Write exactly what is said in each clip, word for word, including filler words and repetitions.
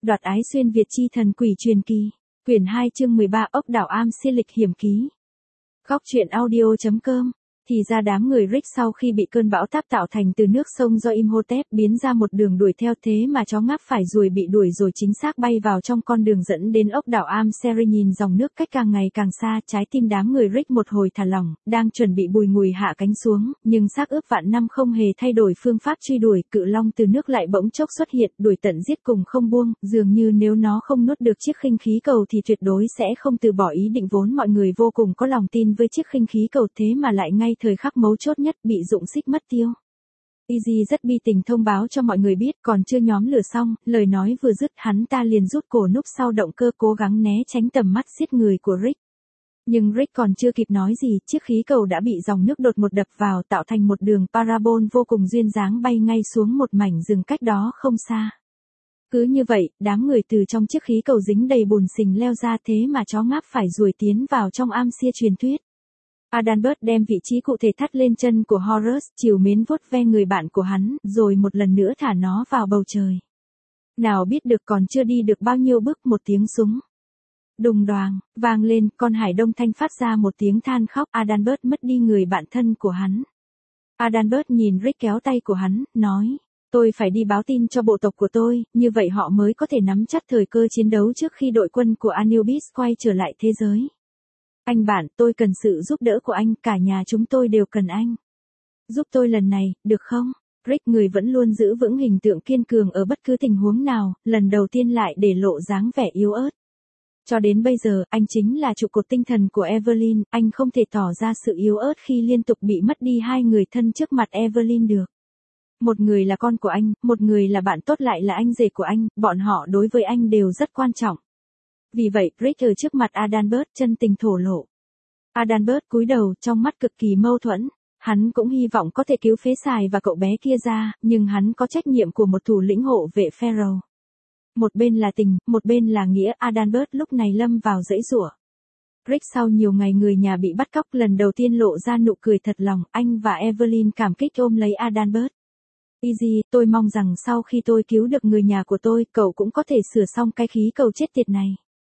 Đoạt ái xuyên Việt chi thần quỷ truyền kỳ. Quyển hai chương mười ba ốc đảo Am Xia lịch hiểm ký. Góc truyện audio chấm com. Thì ra đám người Rick sau khi bị cơn bão táp tạo thành từ nước sông do Imhotep biến ra một đường đuổi theo, thế mà chó ngáp phải ruồi bị đuổi rồi chính xác bay vào trong con đường dẫn đến ốc đảo Am Seri. Nhìn dòng nước cách càng ngày càng xa, trái tim đám người Rick một hồi thả lỏng, đang chuẩn bị bùi ngùi hạ cánh xuống, nhưng xác ướp vạn năm không hề thay đổi phương pháp truy đuổi. Cự long từ nước lại bỗng chốc xuất hiện, đuổi tận giết cùng không buông, dường như nếu nó không nuốt được chiếc khinh khí cầu thì tuyệt đối sẽ không từ bỏ ý định. Vốn mọi người vô cùng có lòng tin với chiếc khinh khí cầu, thế mà lại ngay thời khắc mấu chốt nhất bị Dụng Xích mất tiêu. Easy rất bi tình thông báo cho mọi người biết, còn chưa nhóm lửa xong, lời nói vừa dứt hắn ta liền rút cổ núp sau động cơ cố gắng né tránh tầm mắt giết người của Rick. Nhưng Rick còn chưa kịp nói gì, chiếc khí cầu đã bị dòng nước đột một đập vào, tạo thành một đường parabol vô cùng duyên dáng bay ngay xuống một mảnh rừng cách đó không xa. Cứ như vậy, đám người từ trong chiếc khí cầu dính đầy bùn xình leo ra, thế mà chó ngáp phải ruồi tiến vào trong Am Xia truyền thuyết. Adalbert đem vị trí cụ thể thắt lên chân của Horus, trìu mến vuốt ve người bạn của hắn, rồi một lần nữa thả nó vào bầu trời. Nào biết được còn chưa đi được bao nhiêu bước, một tiếng súng đùng đoàng vang lên, con hải đông thanh phát ra một tiếng than khóc. Adalbert mất đi người bạn thân của hắn. Adalbert nhìn Rick kéo tay của hắn, nói: Tôi phải đi báo tin cho bộ tộc của tôi, như vậy họ mới có thể nắm chắc thời cơ chiến đấu trước khi đội quân của Anubis quay trở lại thế giới. Anh bạn, tôi cần sự giúp đỡ của anh, cả nhà chúng tôi đều cần anh. Giúp tôi lần này, được không? Rick, người vẫn luôn giữ vững hình tượng kiên cường ở bất cứ tình huống nào, lần đầu tiên lại để lộ dáng vẻ yếu ớt. Cho đến bây giờ, anh chính là trụ cột tinh thần của Evelyn, anh không thể tỏ ra sự yếu ớt khi liên tục bị mất đi hai người thân trước mặt Evelyn được. Một người là con của anh, một người là bạn tốt lại là anh rể của anh, bọn họ đối với anh đều rất quan trọng. Vì vậy, Rick ở trước mặt Adalbert chân tình thổ lộ. Adalbert cúi đầu, trong mắt cực kỳ mâu thuẫn. Hắn cũng hy vọng có thể cứu Phế Sài và cậu bé kia ra, nhưng hắn có trách nhiệm của một thủ lĩnh hộ vệ Pharaoh. Một bên là tình, một bên là nghĩa. Adalbert lúc này lâm vào dãy giụa. Rick sau nhiều ngày người nhà bị bắt cóc lần đầu tiên lộ ra nụ cười thật lòng. Anh và Evelyn cảm kích ôm lấy Adalbert. Easy, tôi mong rằng sau khi tôi cứu được người nhà của tôi, cậu cũng có thể sửa xong cái khí cầu chết tiệt này.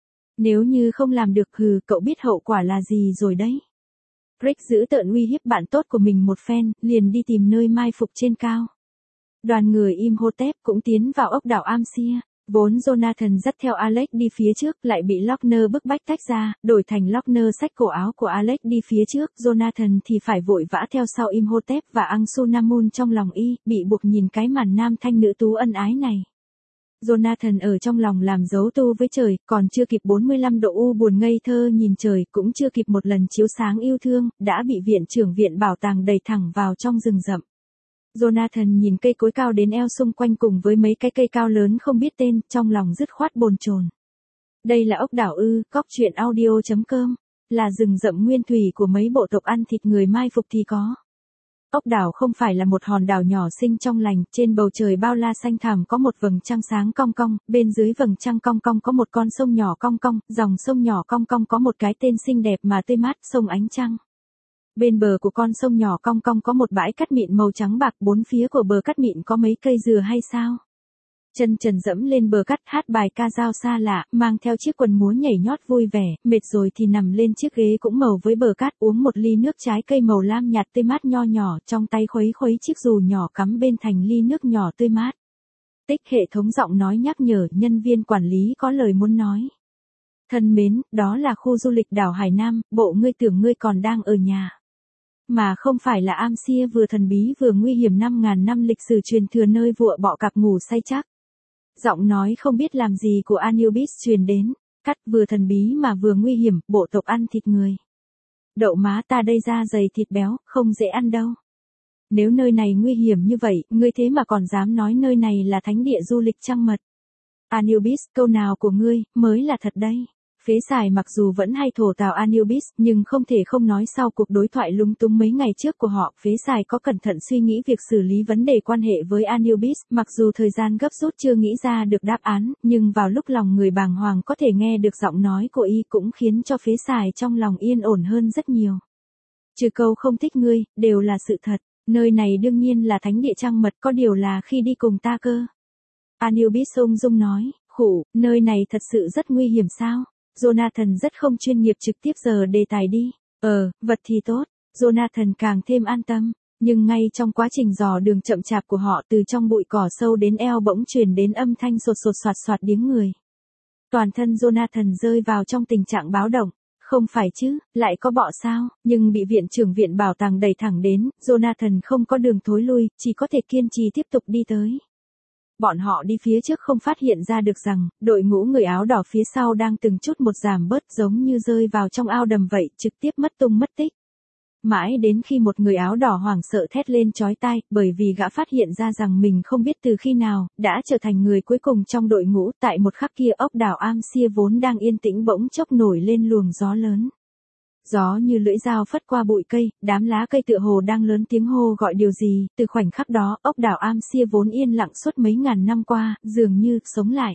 Nếu như không làm được, hừ, cậu biết hậu quả là gì rồi đấy. Rick giữ tợn uy hiếp bạn tốt của mình một phen, liền đi tìm nơi mai phục trên cao. Đoàn người Imhotep cũng tiến vào ốc đảo Am Xia. Vốn Jonathan dắt theo Alex đi phía trước, lại bị Lochner bức bách tách ra, đổi thành Lochner xách cổ áo của Alex đi phía trước, Jonathan thì phải vội vã theo sau Imhotep và Ansunamun trong lòng y, bị buộc nhìn cái màn nam thanh nữ tú ân ái này. Jonathan ở trong lòng làm dấu tu với trời, còn chưa kịp bốn mươi lăm độ u buồn ngây thơ nhìn trời, cũng chưa kịp một lần chiếu sáng yêu thương, đã bị viện trưởng viện bảo tàng đẩy thẳng vào trong rừng rậm. Jonathan nhìn cây cối cao đến eo xung quanh cùng với mấy cái cây cao lớn không biết tên, trong lòng dứt khoát bồn chồn. Đây là ốc đảo ư? Góc truyện audio chấm com. Là rừng rậm nguyên thủy của mấy bộ tộc ăn thịt người mai phục thì có. Ốc đảo không phải là một hòn đảo nhỏ xinh trong lành, trên bầu trời bao la xanh thẳm có một vầng trăng sáng cong cong, bên dưới vầng trăng cong cong có một con sông nhỏ cong cong, dòng sông nhỏ cong cong có một cái tên xinh đẹp mà tươi mát, sông Ánh Trăng. Bên bờ của con sông nhỏ cong cong có một bãi cát mịn màu trắng bạc, bốn phía của bờ cát mịn có mấy cây dừa hay sao? Chân trần dẫm lên bờ cát hát bài ca dao xa lạ, mang theo chiếc quần múa nhảy nhót vui vẻ, mệt rồi thì nằm lên chiếc ghế cũng màu với bờ cát, uống một ly nước trái cây màu lam nhạt tươi mát nho nhỏ, trong tay khuấy khuấy chiếc dù nhỏ cắm bên thành ly nước nhỏ tươi mát. Tích hệ thống giọng nói nhắc nhở, nhân viên quản lý có lời muốn nói. Thân mến, đó là khu du lịch đảo Hải Nam, bộ ngươi tưởng ngươi còn đang ở nhà. Mà không phải là Am Xia vừa thần bí vừa nguy hiểm năm ngàn năm lịch sử truyền thừa nơi vụa bọ cạp ngủ say chắc. Giọng nói không biết làm gì của Anubis truyền đến, cắt vừa thần bí mà vừa nguy hiểm, bộ tộc ăn thịt người. Đậu má ta đây da dày thịt béo, không dễ ăn đâu. Nếu nơi này nguy hiểm như vậy, ngươi thế mà còn dám nói nơi này là thánh địa du lịch trăng mật. Anubis, câu nào của ngươi, mới là thật đây. Phế Sài mặc dù vẫn hay thổ tào Anubis, nhưng không thể không nói sau cuộc đối thoại lúng túng mấy ngày trước của họ, Phế Sài có cẩn thận suy nghĩ việc xử lý vấn đề quan hệ với Anubis, mặc dù thời gian gấp rút chưa nghĩ ra được đáp án, nhưng vào lúc lòng người bàng hoàng có thể nghe được giọng nói của y cũng khiến cho Phế Sài trong lòng yên ổn hơn rất nhiều. Trừ câu không thích ngươi, đều là sự thật, nơi này đương nhiên là thánh địa trăng mật, có điều là khi đi cùng ta cơ. Anubis ung dung nói. Khụ, nơi này thật sự rất nguy hiểm sao? Jonathan rất không chuyên nghiệp trực tiếp giờ đề tài đi. Ờ, vật thì tốt. Jonathan càng thêm an tâm. Nhưng ngay trong quá trình dò đường chậm chạp của họ từ trong bụi cỏ sâu đến eo bỗng truyền đến âm thanh sột sột soạt soạt điếng người. Toàn thân Jonathan rơi vào trong tình trạng báo động. Không phải chứ, lại có bọ sao, nhưng bị viện trưởng viện bảo tàng đẩy thẳng đến, Jonathan không có đường thối lui, chỉ có thể kiên trì tiếp tục đi tới. Bọn họ đi phía trước không phát hiện ra được rằng, đội ngũ người áo đỏ phía sau đang từng chút một giảm bớt giống như rơi vào trong ao đầm vậy, trực tiếp mất tung mất tích. Mãi đến khi một người áo đỏ hoảng sợ thét lên chói tai, bởi vì gã phát hiện ra rằng mình không biết từ khi nào, đã trở thành người cuối cùng trong đội ngũ, tại một khắc kia ốc đảo Amsia vốn đang yên tĩnh bỗng chốc nổi lên luồng gió lớn. Gió như lưỡi dao phất qua bụi cây, đám lá cây tựa hồ đang lớn tiếng hô gọi điều gì, từ khoảnh khắc đó, ốc đảo Amsia vốn yên lặng suốt mấy ngàn năm qua, dường như sống lại.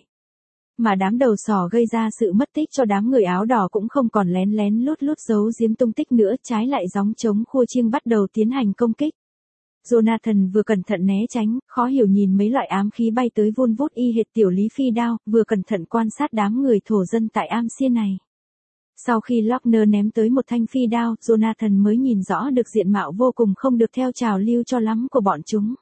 Mà đám đầu sỏ gây ra sự mất tích cho đám người áo đỏ cũng không còn lén lén lút lút giấu giếm tung tích nữa, trái lại gióng trống khua chiêng bắt đầu tiến hành công kích. Jonathan vừa cẩn thận né tránh, khó hiểu nhìn mấy loại ám khí bay tới vun vút y hệt tiểu lý phi đao, vừa cẩn thận quan sát đám người thổ dân tại Amsia này. Sau khi Lochner ném tới một thanh phi đao, Jonathan mới nhìn rõ được diện mạo vô cùng không được theo trào lưu cho lắm của bọn chúng.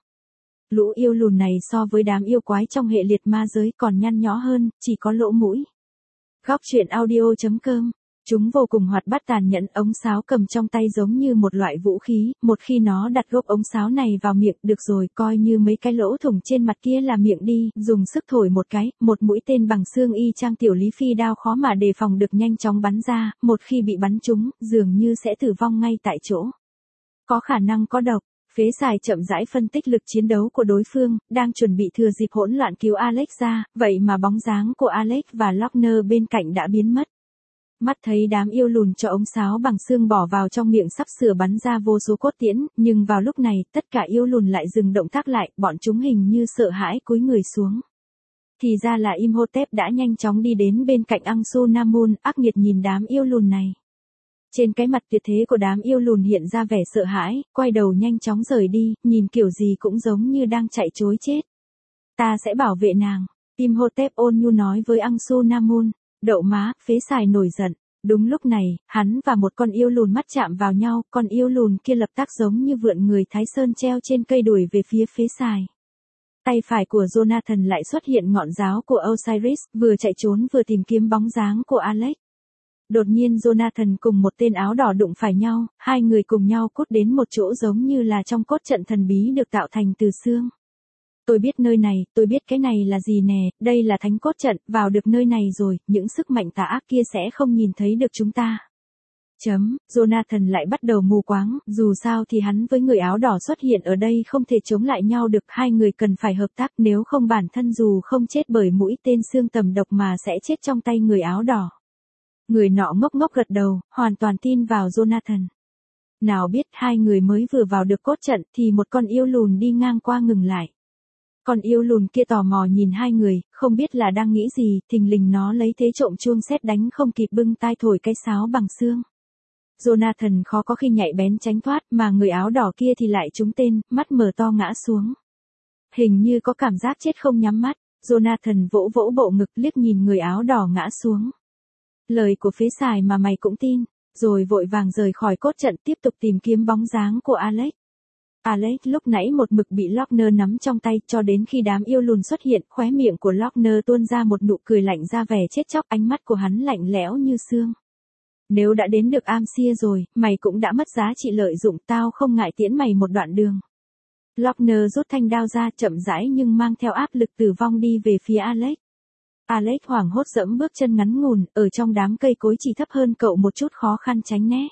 Lũ yêu lùn này so với đám yêu quái trong hệ liệt ma giới còn nhăn nhó hơn, chỉ có lỗ mũi. Góc truyện audio chấm com. Chúng vô cùng hoạt bát tàn nhẫn, ống sáo cầm trong tay giống như một loại vũ khí, một khi nó đặt gốc ống sáo này vào miệng, được rồi, coi như mấy cái lỗ thủng trên mặt kia là miệng đi, dùng sức thổi một cái, một mũi tên bằng xương y chang tiểu lý phi đao khó mà đề phòng được nhanh chóng bắn ra, một khi bị bắn trúng, dường như sẽ tử vong ngay tại chỗ. Có khả năng có độc. Phế xài chậm rãi phân tích lực chiến đấu của đối phương, đang chuẩn bị thừa dịp hỗn loạn cứu Alex ra, vậy mà bóng dáng của Alex và Lochner bên cạnh đã biến mất. Mắt thấy đám yêu lùn cho ống sáo bằng xương bỏ vào trong miệng sắp sửa bắn ra vô số cốt tiễn, nhưng vào lúc này, tất cả yêu lùn lại dừng động tác lại, bọn chúng hình như sợ hãi cúi người xuống. Thì ra là Imhotep đã nhanh chóng đi đến bên cạnh Anck-su-namun, ác nghiệt nhìn đám yêu lùn này. Trên cái mặt tuyệt thế của đám yêu lùn hiện ra vẻ sợ hãi, quay đầu nhanh chóng rời đi, nhìn kiểu gì cũng giống như đang chạy trối chết. Ta sẽ bảo vệ nàng, Imhotep ôn nhu nói với Anck-su-namun. Đậu má, phế xài nổi giận. Đúng lúc này, hắn và một con yêu lùn mắt chạm vào nhau, con yêu lùn kia lập tác giống như vượn người Thái Sơn treo trên cây đuổi về phía phế xài. Tay phải của Jonathan lại xuất hiện ngọn giáo của Osiris, vừa chạy trốn vừa tìm kiếm bóng dáng của Alex. Đột nhiên Jonathan cùng một tên áo đỏ đụng phải nhau, hai người cùng nhau cút đến một chỗ giống như là trong cốt trận thần bí được tạo thành từ xương. Tôi biết nơi này, tôi biết cái này là gì nè, đây là thánh cốt trận, vào được nơi này rồi, những sức mạnh tà ác kia sẽ không nhìn thấy được chúng ta. Chấm, Jonathan lại bắt đầu mù quáng, dù sao thì hắn với người áo đỏ xuất hiện ở đây không thể chống lại nhau được, hai người cần phải hợp tác, nếu không bản thân dù không chết bởi mũi tên xương tầm độc mà sẽ chết trong tay người áo đỏ. Người nọ ngốc ngốc gật đầu, hoàn toàn tin vào Jonathan. Nào biết hai người mới vừa vào được cốt trận thì một con yêu lùn đi ngang qua ngừng lại. Con yêu lùn kia tò mò nhìn hai người, không biết là đang nghĩ gì, thình lình nó lấy thế trộm chuông sét đánh không kịp bưng tai thổi cái sáo bằng xương. Jonathan khó có khi nhạy bén tránh thoát, mà người áo đỏ kia thì lại trúng tên, mắt mở to ngã xuống. Hình như có cảm giác chết không nhắm mắt, Jonathan vỗ vỗ bộ ngực liếc nhìn người áo đỏ ngã xuống. Lời của phế xài mà mày cũng tin, rồi vội vàng rời khỏi cốt trận tiếp tục tìm kiếm bóng dáng của Alex. Alex lúc nãy một mực bị Lochner nắm trong tay cho đến khi đám yêu lùn xuất hiện, khóe miệng của Lochner tuôn ra một nụ cười lạnh ra vẻ chết chóc, ánh mắt của hắn lạnh lẽo như xương. Nếu đã đến được Amsia rồi, mày cũng đã mất giá trị lợi dụng, tao không ngại tiễn mày một đoạn đường. Lochner rút thanh đao ra chậm rãi nhưng mang theo áp lực tử vong đi về phía Alex. Alex hoảng hốt dẫm bước chân ngắn ngủn, ở trong đám cây cối chỉ thấp hơn cậu một chút khó khăn tránh né.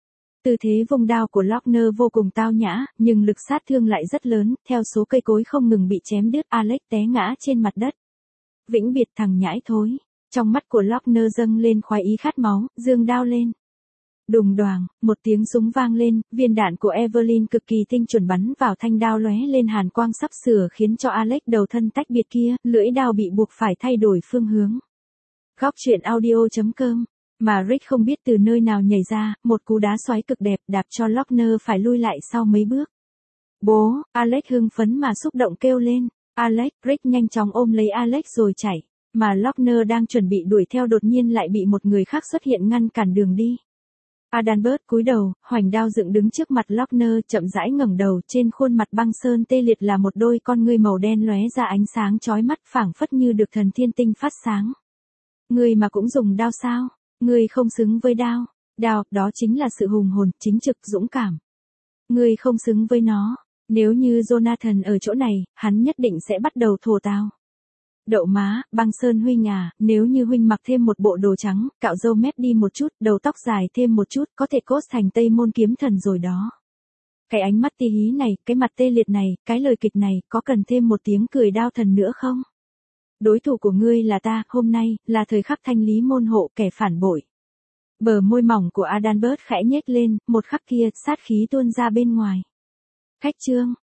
Tư thế vung đao của Lochner vô cùng tao nhã, nhưng lực sát thương lại rất lớn, theo số cây cối không ngừng bị chém đứt, Alex té ngã trên mặt đất. Vĩnh biệt thằng nhãi thối. Trong mắt của Lochner dâng lên khoái ý khát máu, giương đao lên. Đùng đoàng, một tiếng súng vang lên, viên đạn của Evelyn cực kỳ tinh chuẩn bắn vào thanh đao lóe lên hàn quang sắp sửa khiến cho Alex đầu thân tách biệt kia, lưỡi đao bị buộc phải thay đổi phương hướng. Góc truyện audio chấm com. Mà Rick không biết từ nơi nào nhảy ra, một cú đá xoáy cực đẹp đạp cho Lochner phải lui lại sau mấy bước. Bố, Alex hưng phấn mà xúc động kêu lên. Alex, Rick nhanh chóng ôm lấy Alex rồi chạy. Mà Lochner đang chuẩn bị đuổi theo đột nhiên lại bị một người khác xuất hiện ngăn cản đường đi. Adalbert cúi đầu, hoành đao dựng đứng trước mặt Lochner, chậm rãi ngẩng đầu, trên khuôn mặt băng sơn tê liệt là một đôi con ngươi màu đen lóe ra ánh sáng chói mắt, phảng phất như được thần thiên tinh phát sáng. Ngươi mà cũng dùng đao sao? Ngươi không xứng với đao. Đao, đó chính là sự hùng hồn, chính trực, dũng cảm. Ngươi không xứng với nó. Nếu như Jonathan ở chỗ này, hắn nhất định sẽ bắt đầu thổ tao. Đậu má, băng sơn huynh à, nếu như huynh mặc thêm một bộ đồ trắng, cạo râu mép đi một chút, đầu tóc dài thêm một chút, có thể cốt thành Tây Môn Kiếm Thần rồi đó. Cái ánh mắt ti hí này, cái mặt tê liệt này, cái lời kịch này, có cần thêm một tiếng cười đao thần nữa không? Đối thủ của ngươi là ta, hôm nay, là thời khắc thanh lý môn hộ kẻ phản bội. Bờ môi mỏng của Adalbert khẽ nhếch lên, một khắc kia, sát khí tuôn ra bên ngoài. Khách trương,